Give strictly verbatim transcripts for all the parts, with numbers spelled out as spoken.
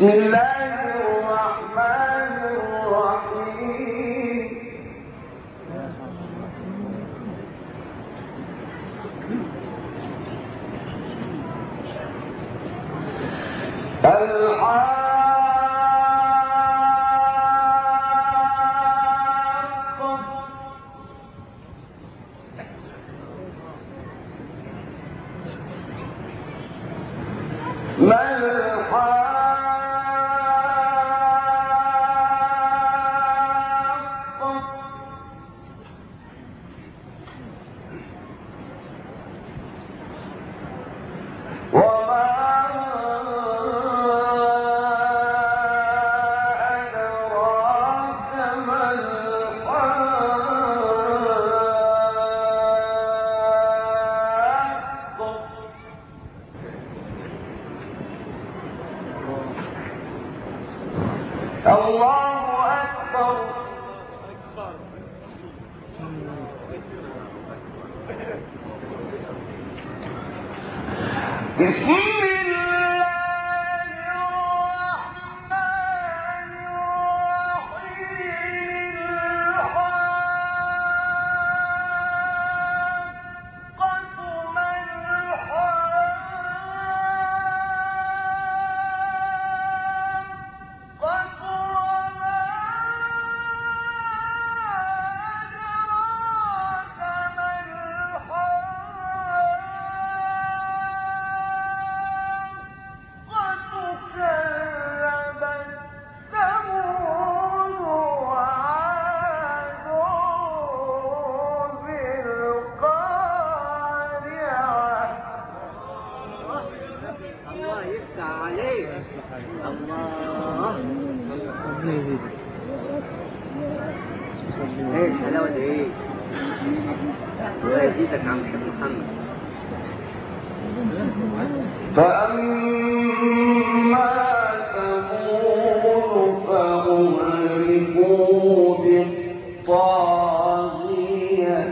بسم الله الرحمن الرحيم الحاقة ما الحاقة وما أدراك ما الحاقة الله أكبر بسم الله الرحمن الرحيم الحاقة ما الحاقة وما أدراك ما الحاقة كذبت ثمود وعاد بالقارعة الله يفتح عليك. الله ايه الحلاوه دي ايه؟ الله يزيدك يا عم الشيخ محمد. فأما ثمود فأهلكوا بالطاغية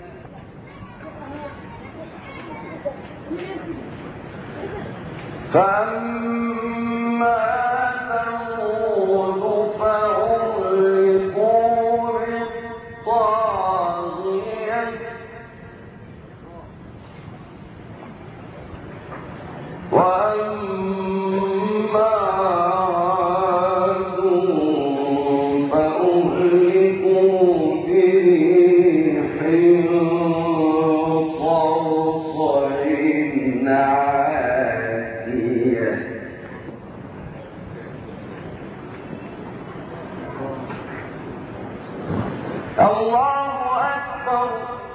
فأما ثمود فأهلكوا بالطاغية وأما عاد فأهلكوا بريح صرصر عاتية الله أكبر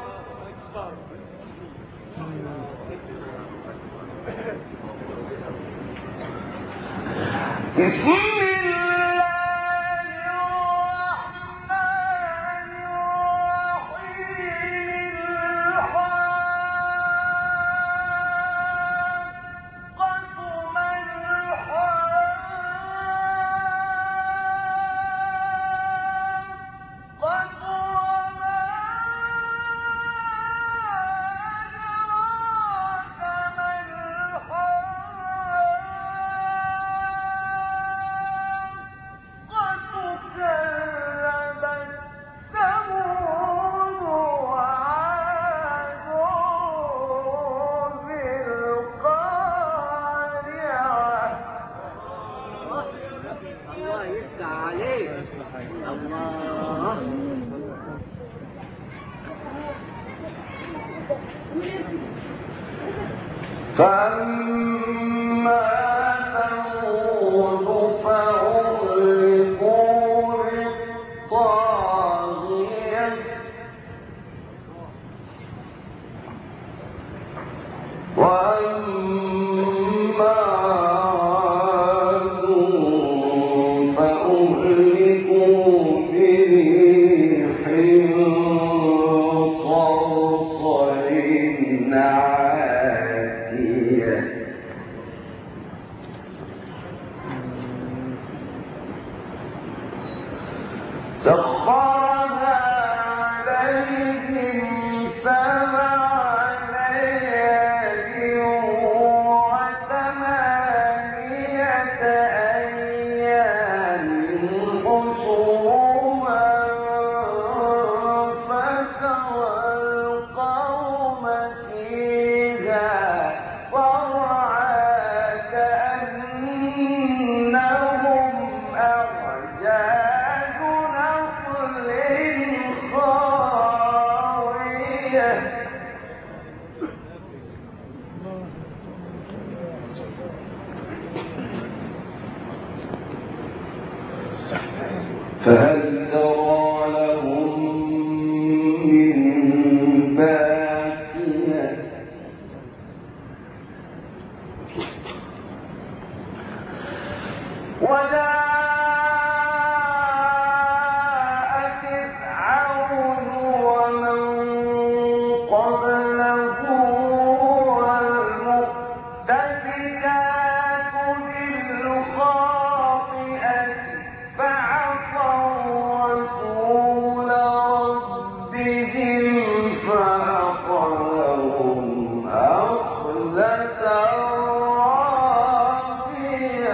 بسم الله الرحمن الرحيم الحاقة ما الحاقة وما أدراك ما الحاقة كذبت ثمود وعاد بالقارعة الله يفتح عليك. الله فأما ثمود فأهلكوا بالطاغية وأما عاد فأهلكوا بريح صرصر عاتية سخرها عليهم سبع ليال فهل ترى لهم من باقية وجاء فرعون ومن قبله والمؤتفكات بالخاطئة فعصوا رسول ربهم فأخذهم أخذة رابية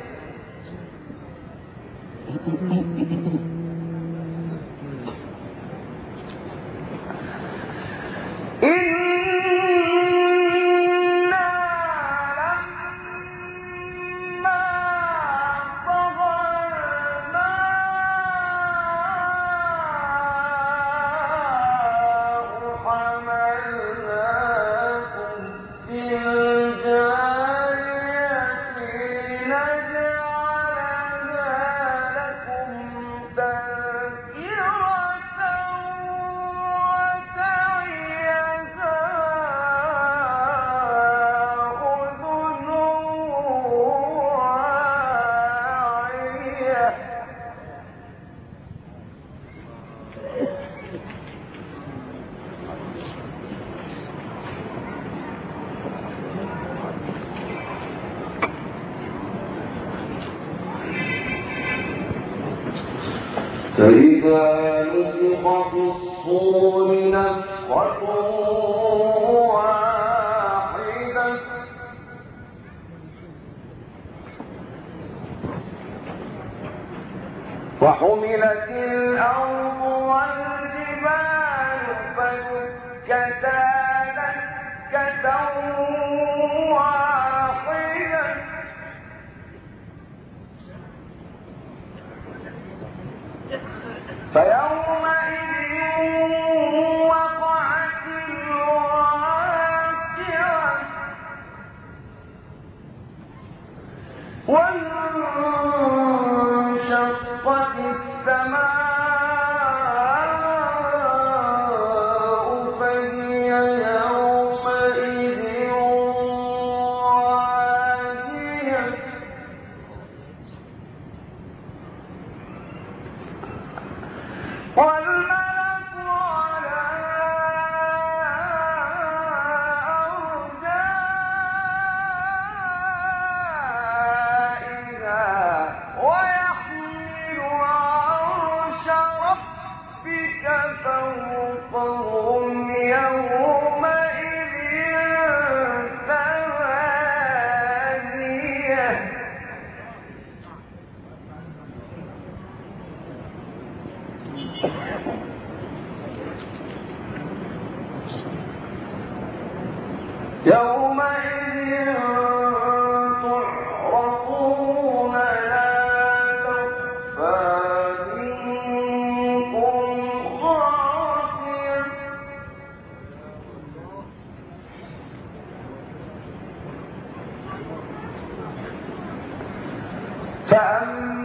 فإذا نفخ في الصور نفخة واحدة وحملت الأرض والجبال فدكتا دكة واحدة فيومئذ وقعت الواقعة وانشقت السماء فهي يومئذ واهية والملك على أرجائها ويحمل عرش ربك فوقهم يومئذ ثمانية يومئذ تعرضون لا تخفى منكم خافية فأما